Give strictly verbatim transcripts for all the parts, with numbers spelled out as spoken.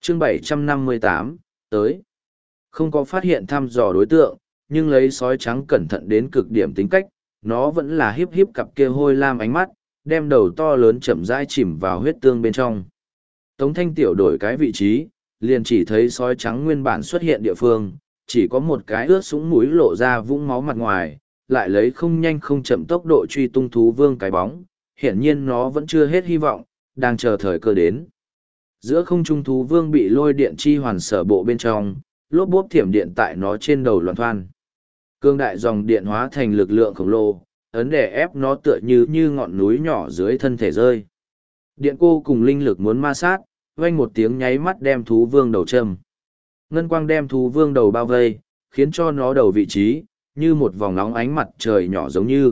chương bảy trăm năm mươi tám, tới. Không có phát hiện thăm dò đối tượng, nhưng lấy sói trắng cẩn thận đến cực điểm tính cách, nó vẫn là hiếp hiếp cặp kia hôi lam ánh mắt, đem đầu to lớn chậm rãi chìm vào huyết tương bên trong. Tống Thanh Tiểu đổi cái vị trí, liền chỉ thấy sói trắng nguyên bản xuất hiện địa phương, chỉ có một cái ướt sũng mũi lộ ra vũng máu mặt ngoài, lại lấy không nhanh không chậm tốc độ truy tung thú vương cái bóng, hiển nhiên nó vẫn chưa hết hy vọng, đang chờ thời cơ đến. Giữa không trung thú vương bị lôi điện chi hoàn sở bộ bên trong, lốp bốp thiểm điện tại nó trên đầu loạn thoan. Cương đại dòng điện hóa thành lực lượng khổng lồ, ấn đè ép nó tựa như như ngọn núi nhỏ dưới thân thể rơi. Điện cô cùng linh lực muốn ma sát, vang một tiếng nháy mắt đem thú vương đầu châm. Ngân quang đem thú vương đầu bao vây, khiến cho nó đầu vị trí, như một vòng nóng ánh mặt trời nhỏ giống như.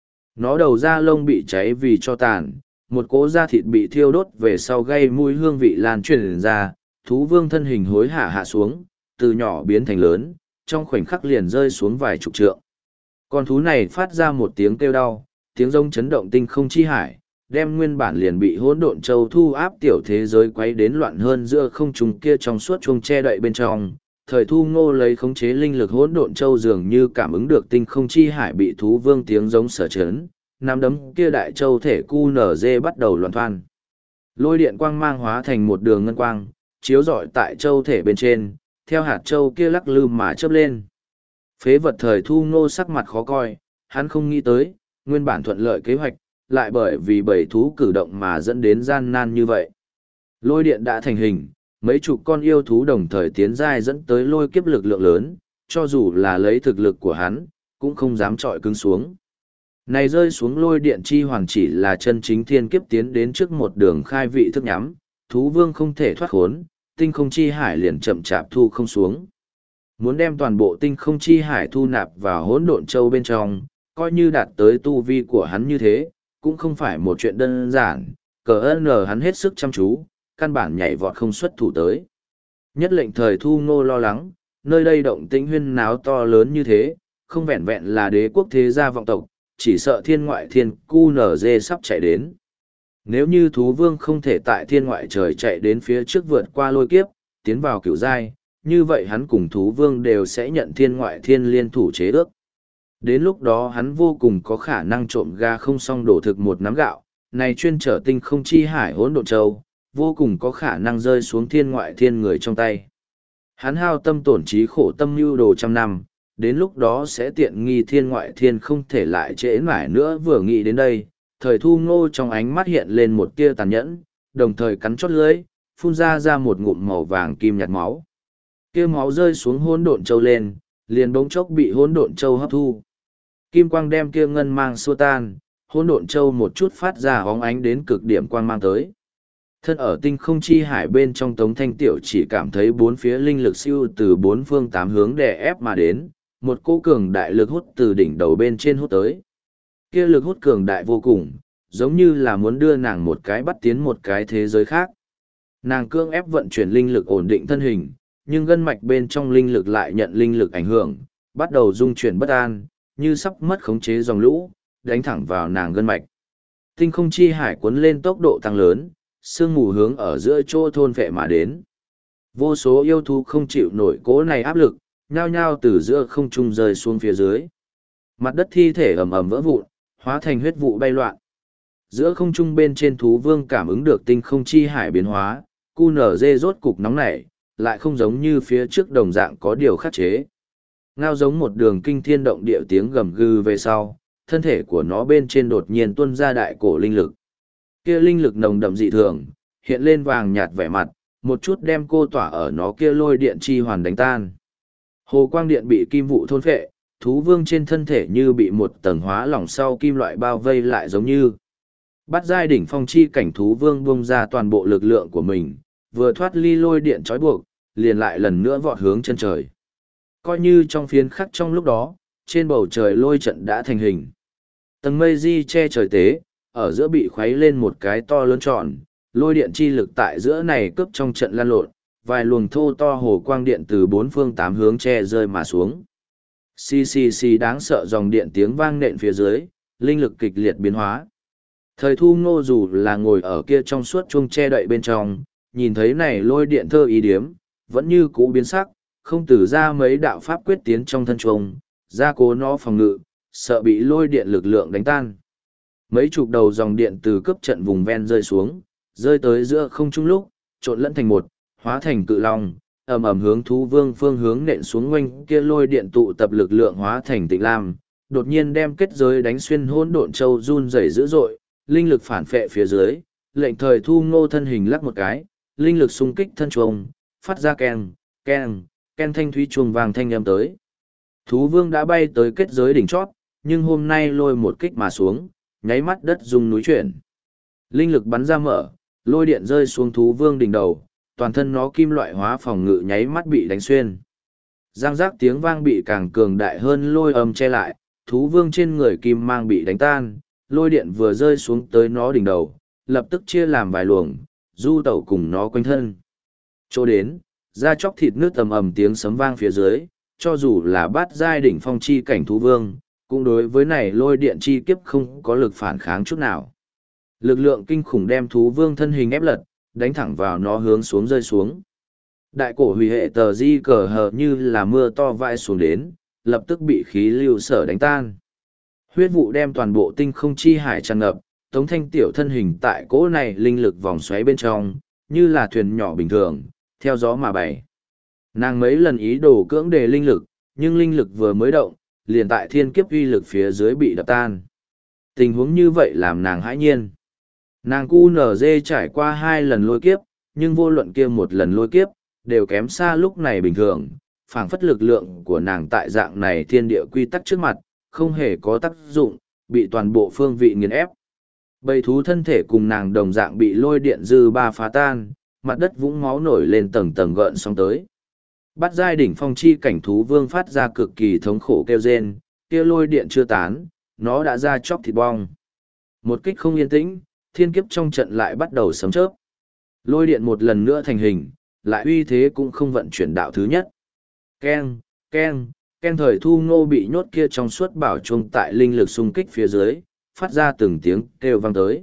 Nó đầu da lông bị cháy vì cho tàn, một cỗ da thịt bị thiêu đốt về sau gây mùi hương vị lan truyền ra, thú vương thân hình hối hả hạ xuống, từ nhỏ biến thành lớn, trong khoảnh khắc liền rơi xuống vài chục trượng. Con thú này phát ra một tiếng kêu đau, tiếng rông chấn động tinh không chi hải, đem nguyên bản liền bị hỗn độn châu thu áp tiểu thế giới quấy đến loạn hơn giữa không trung kia trong suốt chuông che đậy bên trong. Thời Thu Ngô lấy khống chế linh lực hỗn độn châu dường như cảm ứng được tinh không chi hải bị thú vương tiếng giống sở chấn, nắm đấm kia đại châu thể cu nở dê bắt đầu loạn thoan. Lôi điện quang mang hóa thành một đường ngân quang, chiếu rọi tại châu thể bên trên, theo hạt châu kia lắc lư mà chớp lên. Phế vật Thời Thu Ngô sắc mặt khó coi, hắn không nghĩ tới, nguyên bản thuận lợi kế hoạch, lại bởi vì bầy thú cử động mà dẫn đến gian nan như vậy. Lôi điện đã thành hình, mấy chục con yêu thú đồng thời tiến giai dẫn tới lôi kiếp lực lượng lớn, cho dù là lấy thực lực của hắn, cũng không dám trọi cứng xuống. Này rơi xuống lôi điện chi hoàn chỉ là chân chính thiên kiếp tiến đến trước một đường khai vị thức nhắm, thú vương không thể thoát khốn, tinh không chi hải liền chậm chạp thu không xuống. Muốn đem toàn bộ tinh không chi hải thu nạp vào hỗn độn châu bên trong, coi như đạt tới tu vi của hắn như thế, cũng không phải một chuyện đơn giản, cờ ơn hắn hết sức chăm chú, căn bản nhảy vọt không xuất thủ tới. Nhất lệnh Thời Thu Ngô lo lắng, nơi đây động tĩnh huyên náo to lớn như thế, không vẹn vẹn là đế quốc thế gia vọng tộc, chỉ sợ thiên ngoại thiên cu nở dê sắp chạy đến. Nếu như thú vương không thể tại thiên ngoại trời chạy đến phía trước vượt qua lôi kiếp, tiến vào cửu giai, như vậy hắn cùng thú vương đều sẽ nhận thiên ngoại thiên liên thủ chế ước. Đến lúc đó hắn vô cùng có khả năng trộm ga không xong đổ thực một nắm gạo, này chuyên trở tinh không chi hải hỗn độn châu, vô cùng có khả năng rơi xuống thiên ngoại thiên người trong tay. Hắn hao tâm tổn trí khổ tâm mưu đồ trăm năm, đến lúc đó sẽ tiện nghi thiên ngoại thiên không thể lại trễ mãi nữa. Vừa nghĩ đến đây, Thời Thu Ngô trong ánh mắt hiện lên một tia tàn nhẫn, đồng thời cắn chót lưỡi, phun ra ra một ngụm màu vàng kim nhạt máu. Kia máu rơi xuống hỗn độn châu lên, liền bỗng chốc bị hỗn độn châu hấp thu. Kim quang đem kia ngân mang xua tan, hỗn độn châu một chút phát ra hóng ánh đến cực điểm quang mang tới. Thân ở tinh không chi hải bên trong Tống Thanh Tiểu chỉ cảm thấy bốn phía linh lực siêu từ bốn phương tám hướng đè ép mà đến, một cỗ cường đại lực hút từ đỉnh đầu bên trên hút tới. Kia lực hút cường đại vô cùng, giống như là muốn đưa nàng một cái bắt tiến một cái thế giới khác. Nàng cương ép vận chuyển linh lực ổn định thân hình, nhưng gân mạch bên trong linh lực lại nhận linh lực ảnh hưởng, bắt đầu rung chuyển bất an, như sắp mất khống chế dòng lũ, đánh thẳng vào nàng gân mạch. Tinh không chi hải cuốn lên tốc độ tăng lớn, sương mù hướng ở giữa chỗ thôn vệ mà đến. Vô số yêu thú không chịu nổi cỗ này áp lực, nhao nhao từ giữa không trung rơi xuống phía dưới. Mặt đất thi thể ầm ầm vỡ vụn, hóa thành huyết vụ bay loạn. Giữa không trung bên trên thú vương cảm ứng được tinh không chi hải biến hóa, cu nở dê rốt cục nóng nảy, lại không giống như phía trước đồng dạng có điều khắc chế. Ngao giống một đường kinh thiên động địa tiếng gầm gừ về sau, thân thể của nó bên trên đột nhiên tuôn ra đại cổ linh lực. Kia linh lực nồng đậm dị thường, hiện lên vàng nhạt vẻ mặt, một chút đem cô tỏa ở nó kia lôi điện chi hoàn đánh tan. Hồ quang điện bị kim vụ thôn phệ, thú vương trên thân thể như bị một tầng hóa lỏng sau kim loại bao vây lại giống như. Bắt giai đỉnh phong chi cảnh thú vương bung ra toàn bộ lực lượng của mình, vừa thoát ly lôi điện trói buộc, liền lại lần nữa vọt hướng chân trời. Coi như trong phiến khắc trong lúc đó, trên bầu trời lôi trận đã thành hình. Tầng mây di che trời tế, ở giữa bị khuấy lên một cái to lớn tròn, lôi điện chi lực tại giữa này cướp trong trận lan lộn, vài luồng thô to hồ quang điện từ bốn phương tám hướng che rơi mà xuống. Xì xì xì đáng sợ dòng điện tiếng vang nện phía dưới, linh lực kịch liệt biến hóa. Thời Thu Ngô dù là ngồi ở kia trong suốt chuông che đậy bên trong, nhìn thấy này lôi điện thơ ý điếm, vẫn như cũ biến sắc, không từ ra mấy đạo pháp quyết tiến trong thân trùng, ra cố nó phòng ngự, sợ bị lôi điện lực lượng đánh tan. Mấy chục đầu dòng điện từ cấp trận vùng ven rơi xuống, rơi tới giữa không trung lúc, trộn lẫn thành một, hóa thành cự long, ầm ầm hướng thú vương phương hướng nện xuống ngoanh kia lôi điện tụ tập lực lượng hóa thành tịnh lam, đột nhiên đem kết giới đánh xuyên hỗn độn châu run rẩy dữ dội, linh lực phản phệ phía dưới, lệnh thời thu ngô thân hình lắc một cái, linh lực xung kích thân chuông, phát ra keng, keng, keng thanh thúy chuông vàng thanh âm tới. Thú vương đã bay tới kết giới đỉnh chót, nhưng hôm nay lôi một kích mà xuống, nháy mắt đất rung núi chuyển. Linh lực bắn ra mở, lôi điện rơi xuống thú vương đỉnh đầu, toàn thân nó kim loại hóa phòng ngự nháy mắt bị đánh xuyên. Giang giác tiếng vang bị càng cường đại hơn lôi âm che lại, thú vương trên người kim mang bị đánh tan, lôi điện vừa rơi xuống tới nó đỉnh đầu, lập tức chia làm vài luồng, du tẩu cùng nó quanh thân. Chỗ đến, da chóc thịt nước tầm ầm tiếng sấm vang phía dưới, cho dù là bát giai đỉnh phong chi cảnh thú vương, cũng đối với này lôi điện chi kiếp không có lực phản kháng chút nào. Lực lượng kinh khủng đem thú vương thân hình ép lật, đánh thẳng vào nó hướng xuống rơi xuống. Đại cổ hủy hệ tờ di cờ hờ như là mưa to vãi xuống đến, lập tức bị khí lưu sở đánh tan. Huyết vụ đem toàn bộ tinh không chi hải tràn ngập, Tống Thanh Tiểu thân hình tại cỗ này linh lực vòng xoáy bên trong, như là thuyền nhỏ bình thường, theo gió mà bay. Nàng mấy lần ý đồ cưỡng đề linh lực, nhưng linh lực vừa mới động, liền tại thiên kiếp uy lực phía dưới bị đập tan. Tình huống như vậy làm nàng hãi nhiên. Nàng cu nở dê trải qua hai lần lôi kiếp, nhưng vô luận kia một lần lôi kiếp, đều kém xa lúc này bình thường, phảng phất lực lượng của nàng tại dạng này thiên địa quy tắc trước mặt, không hề có tác dụng, bị toàn bộ phương vị nghiền ép. Bầy thú thân thể cùng nàng đồng dạng bị lôi điện dư ba phá tan, mặt đất vũng máu nổi lên tầng tầng gợn sóng tới. Bắt giai đỉnh phong chi cảnh thú vương phát ra cực kỳ thống khổ kêu rên, kia lôi điện chưa tán, nó đã ra chóc thịt bong. Một kích không yên tĩnh, thiên kiếp trong trận lại bắt đầu sấm chớp. Lôi điện một lần nữa thành hình, lại uy thế cũng không vận chuyển đạo thứ nhất. Keng, keng, keng thời thu ngô bị nhốt kia trong suốt bảo chuông tại linh lực xung kích phía dưới, phát ra từng tiếng kêu vang tới.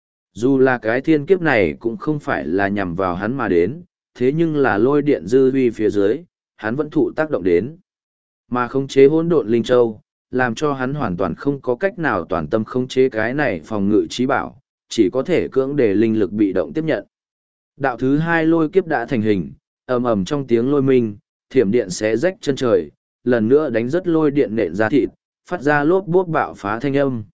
Dù là cái thiên kiếp này cũng không phải là nhằm vào hắn mà đến, thế nhưng là lôi điện dư huy phía dưới, hắn vẫn thụ tác động đến. Mà khống chế hỗn độn linh châu, làm cho hắn hoàn toàn không có cách nào toàn tâm khống chế cái này phòng ngự trí bảo, chỉ có thể cưỡng để linh lực bị động tiếp nhận. Đạo thứ hai lôi kiếp đã thành hình, ầm ầm trong tiếng lôi minh, thiểm điện xé rách chân trời, lần nữa đánh rất lôi điện nện ra thịt, phát ra lốp bốp bạo phá thanh âm.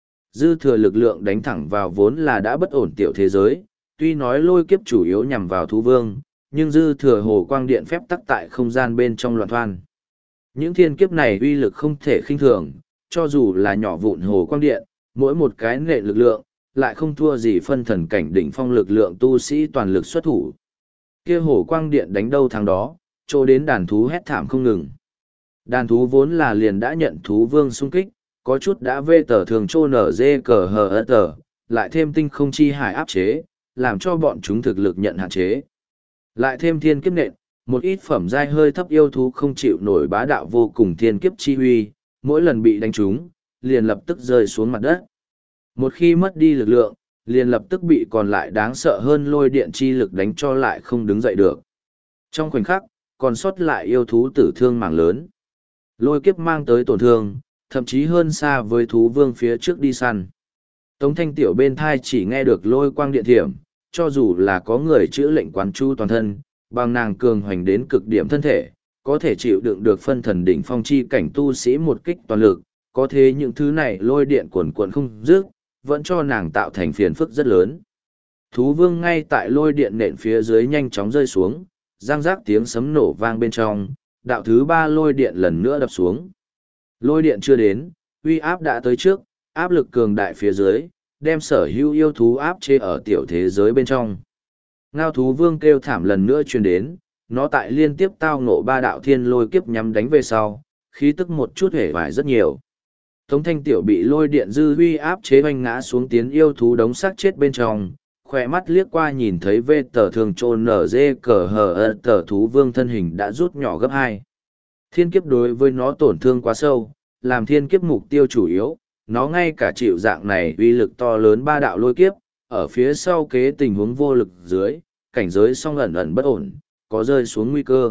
Dư thừa lực lượng đánh thẳng vào vốn là đã bất ổn tiểu thế giới, tuy nói lôi kiếp chủ yếu nhằm vào thú vương, nhưng dư thừa hồ quang điện phép tắc tại không gian bên trong loạn thoan. Những thiên kiếp này uy lực không thể khinh thường, cho dù là nhỏ vụn hồ quang điện, mỗi một cái nện lực lượng, lại không thua gì phân thần cảnh đỉnh phong lực lượng tu sĩ toàn lực xuất thủ. Kia hồ quang điện đánh đâu thắng đó, trô đến đàn thú hét thảm không ngừng. Đàn thú vốn là liền đã nhận thú vương xung kích, có chút đã vê tờ thường trô nở dê cờ hờ ớt tờ, lại thêm tinh không chi hải áp chế, làm cho bọn chúng thực lực nhận hạn chế. Lại thêm thiên kiếp nện, một ít phẩm giai hơi thấp yêu thú không chịu nổi bá đạo vô cùng thiên kiếp chi huy, mỗi lần bị đánh trúng, liền lập tức rơi xuống mặt đất. Một khi mất đi lực lượng, liền lập tức bị còn lại đáng sợ hơn lôi điện chi lực đánh cho lại không đứng dậy được. Trong khoảnh khắc, còn sót lại yêu thú tử thương mảng lớn. Lôi kiếp mang tới tổn thương, thậm chí hơn xa với thú vương phía trước đi săn. Tống Thanh Tiểu bên thai chỉ nghe được lôi quang điện thiểm, cho dù là có người chữa lệnh quán chu toàn thân, bằng nàng cường hoành đến cực điểm thân thể, có thể chịu đựng được phân thần đỉnh phong chi cảnh tu sĩ một kích toàn lực, có thế những thứ này lôi điện cuồn cuộn không dứt, vẫn cho nàng tạo thành phiền phức rất lớn. Thú vương ngay tại lôi điện nện phía dưới nhanh chóng rơi xuống, răng rác tiếng sấm nổ vang bên trong, đạo thứ ba lôi điện lần nữa đập xuống. Lôi điện chưa đến, uy áp đã tới trước, áp lực cường đại phía dưới, đem sở hữu yêu thú áp chế ở tiểu thế giới bên trong. Ngao thú vương kêu thảm lần nữa truyền đến, nó tại liên tiếp tao ngộ ba đạo thiên lôi kiếp nhắm đánh về sau, khí tức một chút hể vải rất nhiều. Tống Thanh Tiểu bị lôi điện dư huy áp chế oanh ngã xuống tiến yêu thú đống xác chết bên trong, khỏe mắt liếc qua nhìn thấy vê tờ thường trôn nở dê cờ hờ ơ tờ thú vương thân hình đã rút nhỏ gấp hai. Thiên kiếp đối với nó tổn thương quá sâu, làm thiên kiếp mục tiêu chủ yếu, nó ngay cả chịu dạng này uy lực to lớn ba đạo lôi kiếp, ở phía sau kế tình huống vô lực dưới, cảnh giới song ẩn ẩn bất ổn, có rơi xuống nguy cơ.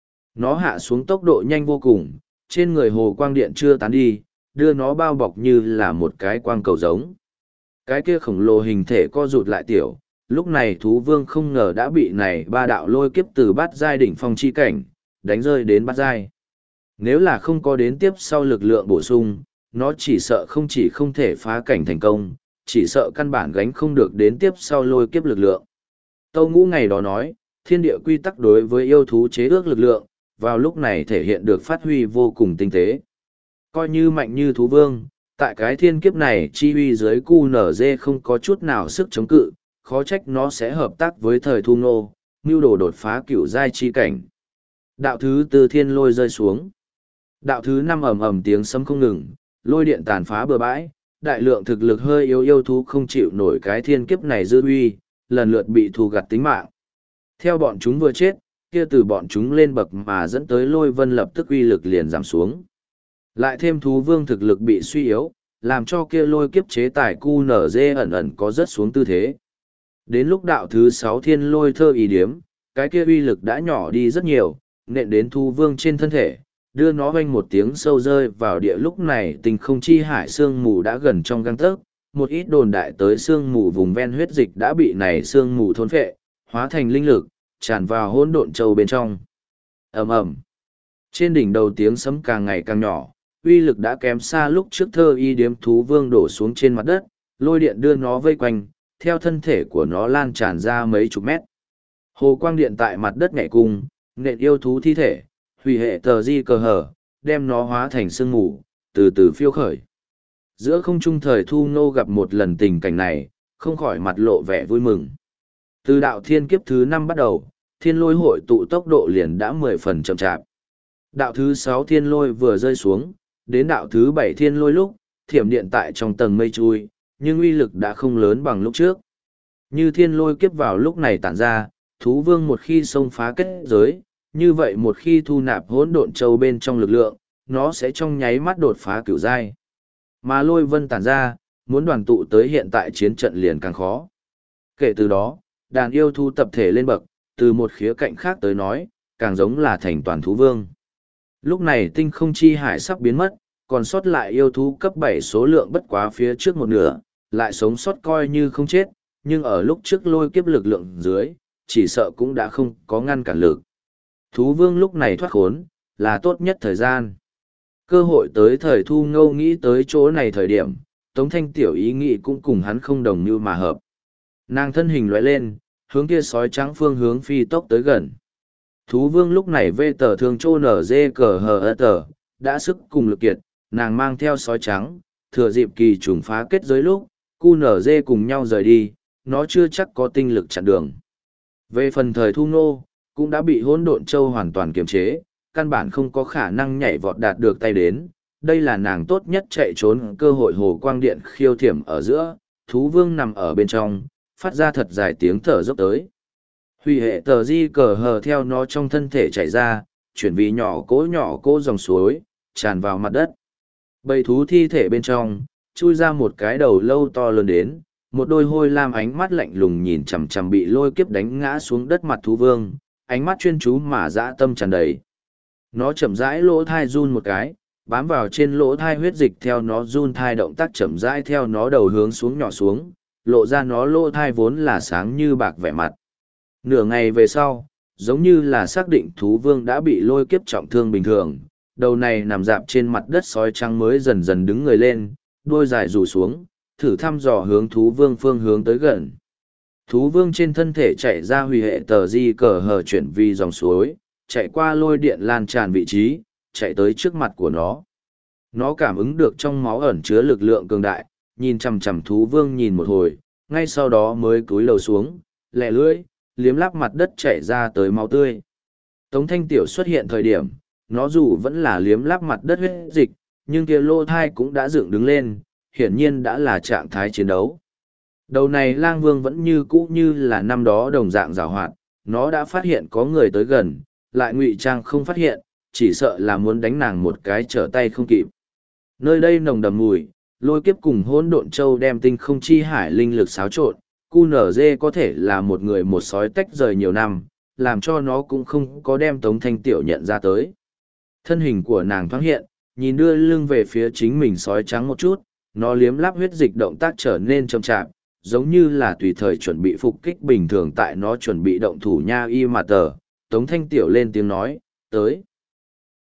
Nó hạ xuống tốc độ nhanh vô cùng, trên người hồ quang điện chưa tán đi, đưa nó bao bọc như là một cái quang cầu giống. Cái kia khổng lồ hình thể co rụt lại tiểu, lúc này thú vương không ngờ đã bị này ba đạo lôi kiếp từ bát giai đỉnh phong chi cảnh, đánh rơi đến bát giai. Nếu là không có đến tiếp sau lực lượng bổ sung, nó chỉ sợ không chỉ không thể phá cảnh thành công, chỉ sợ căn bản gánh không được đến tiếp sau lôi kiếp lực lượng. Tâu Ngũ ngày đó nói, thiên địa quy tắc đối với yêu thú chế ước lực lượng, vào lúc này thể hiện được phát huy vô cùng tinh tế. Coi như mạnh như thú vương, tại cái thiên kiếp này chi huy dưới cu nở dê không có chút nào sức chống cự, khó trách nó sẽ hợp tác với thời thu nô, mưu đồ đột phá cửu giai chi cảnh. Đạo thứ tư thiên lôi rơi xuống. Đạo thứ năm ầm ầm tiếng sấm không ngừng, lôi điện tàn phá bừa bãi, đại lượng thực lực hơi yếu yêu thú không chịu nổi cái thiên kiếp này dư uy, lần lượt bị thu gặt tính mạng. Theo bọn chúng vừa chết, kia từ bọn chúng lên bậc mà dẫn tới lôi vân lập tức uy lực liền giảm xuống. Lại thêm thú vương thực lực bị suy yếu, làm cho kia lôi kiếp chế tài cu nở dê ẩn ẩn có rất xuống tư thế. Đến lúc đạo thứ sáu thiên lôi thơ ý điếm, cái kia uy lực đã nhỏ đi rất nhiều, nện đến thú vương trên thân thể, đưa nó vang một tiếng sâu rơi vào địa. Lúc này tình không chi hải sương mù đã gần trong gang tấc, một ít đồn đại tới sương mù vùng ven huyết dịch đã bị này sương mù thôn phệ, hóa thành linh lực, tràn vào hỗn độn châu bên trong. Ầm ầm. Trên đỉnh đầu tiếng sấm càng ngày càng nhỏ, uy lực đã kém xa lúc trước thơ y điếm thú vương đổ xuống trên mặt đất, lôi điện đưa nó vây quanh, theo thân thể của nó lan tràn ra mấy chục mét. Hồ quang điện tại mặt đất nhảy cung, nện yêu thú thi thể, hủy hệ tờ di cờ hở, đem nó hóa thành sương mù, từ từ phiêu khởi. Giữa không trung thời thu nô gặp một lần tình cảnh này, không khỏi mặt lộ vẻ vui mừng. Từ đạo thiên kiếp thứ năm bắt đầu, thiên lôi hội tụ tốc độ liền đã mười phần chậm chạp. Đạo thứ sáu thiên lôi vừa rơi xuống, đến đạo thứ bảy thiên lôi lúc, thiểm điện tại trong tầng mây chui, nhưng uy lực đã không lớn bằng lúc trước. Như thiên lôi kiếp vào lúc này tản ra, thú vương một khi xông phá kết giới, như vậy một khi thu nạp hỗn độn châu bên trong lực lượng, nó sẽ trong nháy mắt đột phá cửu giai. Mà lôi vân tản ra, muốn đoàn tụ tới hiện tại chiến trận liền càng khó. Kể từ đó, đàn yêu thú tập thể lên bậc, từ một khía cạnh khác tới nói, càng giống là thành toàn thú vương. Lúc này tinh không chi hải sắp biến mất, còn sót lại yêu thú cấp bảy số lượng bất quá phía trước một nửa, lại sống sót coi như không chết, nhưng ở lúc trước lôi kiếp lực lượng dưới, chỉ sợ cũng đã không có ngăn cản lực. Thú vương lúc này thoát khốn, là tốt nhất thời gian. Cơ hội tới thời thu ngâu nghĩ tới chỗ này thời điểm, Tống Thanh Tiểu ý nghĩ cũng cùng hắn không đồng như mà hợp. Nàng thân hình lóe lên, hướng kia sói trắng phương hướng phi tốc tới gần. Thú vương lúc này vê tờ thương trô nở dê cờ hờ ơ tờ, đã sức cùng lực kiệt, nàng mang theo sói trắng, thừa dịp kỳ trùng phá kết giới lúc, cu nở dê cùng nhau rời đi, nó chưa chắc có tinh lực chặn đường. Về phần thời thu nô, cũng đã bị hỗn độn châu hoàn toàn kiềm chế, căn bản không có khả năng nhảy vọt đạt được tay đến. Đây là nàng tốt nhất chạy trốn cơ hội hồ quang điện khiêu thiểm ở giữa, thú vương nằm ở bên trong, phát ra thật dài tiếng thở dốc tới. Hủy hệ tờ di cờ hờ theo nó trong thân thể chạy ra, chuyển vì nhỏ cỗ nhỏ cỗ dòng suối, tràn vào mặt đất. Bầy thú thi thể bên trong, chui ra một cái đầu lâu to lớn đến, một đôi hôi lam ánh mắt lạnh lùng nhìn chằm chằm bị lôi kiếp đánh ngã xuống đất mặt thú vương, ánh mắt chuyên chú mà dã tâm tràn đầy. Nó chậm rãi lỗ thai run một cái, bám vào trên lỗ thai huyết dịch theo nó run thai động tác chậm rãi theo nó đầu hướng xuống nhỏ xuống, lộ ra nó lỗ thai vốn là sáng như bạc vẻ mặt. Nửa ngày về sau, giống như là xác định thú vương đã bị lôi kiếp trọng thương bình thường, đầu này nằm dạp trên mặt đất sói trắng mới dần dần đứng người lên, đuôi dài rủ xuống, thử thăm dò hướng thú vương phương hướng tới gần. Thú vương trên thân thể chạy ra hủy hệ tờ di cờ hờ chuyển vi dòng suối, chạy qua lôi điện lan tràn vị trí, chạy tới trước mặt của nó. Nó cảm ứng được trong máu ẩn chứa lực lượng cường đại, nhìn chằm chằm thú vương nhìn một hồi, ngay sau đó mới cúi đầu xuống, lẹ lưỡi, liếm láp mặt đất chảy ra tới máu tươi. Tống Thanh Tiểu xuất hiện thời điểm, nó dù vẫn là liếm láp mặt đất huyết dịch, nhưng kia lô thai cũng đã dựng đứng lên, hiển nhiên đã là trạng thái chiến đấu. Đầu này lang vương vẫn như cũ như là năm đó đồng dạng giảo hoạt, nó đã phát hiện có người tới gần, lại ngụy trang không phát hiện, chỉ sợ là muốn đánh nàng một cái trở tay không kịp. Nơi đây nồng đầm mùi, lôi kiếp cùng hỗn độn châu đem tinh không chi hải linh lực xáo trộn, Cu nở dê có thể là một người một sói tách rời nhiều năm, làm cho nó cũng không có đem Tống Thanh Tiểu nhận ra tới. Thân hình của nàng thoáng hiện, nhìn đưa lưng về phía chính mình sói trắng một chút, nó liếm láp huyết dịch động tác trở nên chậm chạp, giống như là tùy thời chuẩn bị phục kích bình thường tại nó chuẩn bị động thủ nha y mà tờ. Tống Thanh Tiểu lên tiếng nói, tới.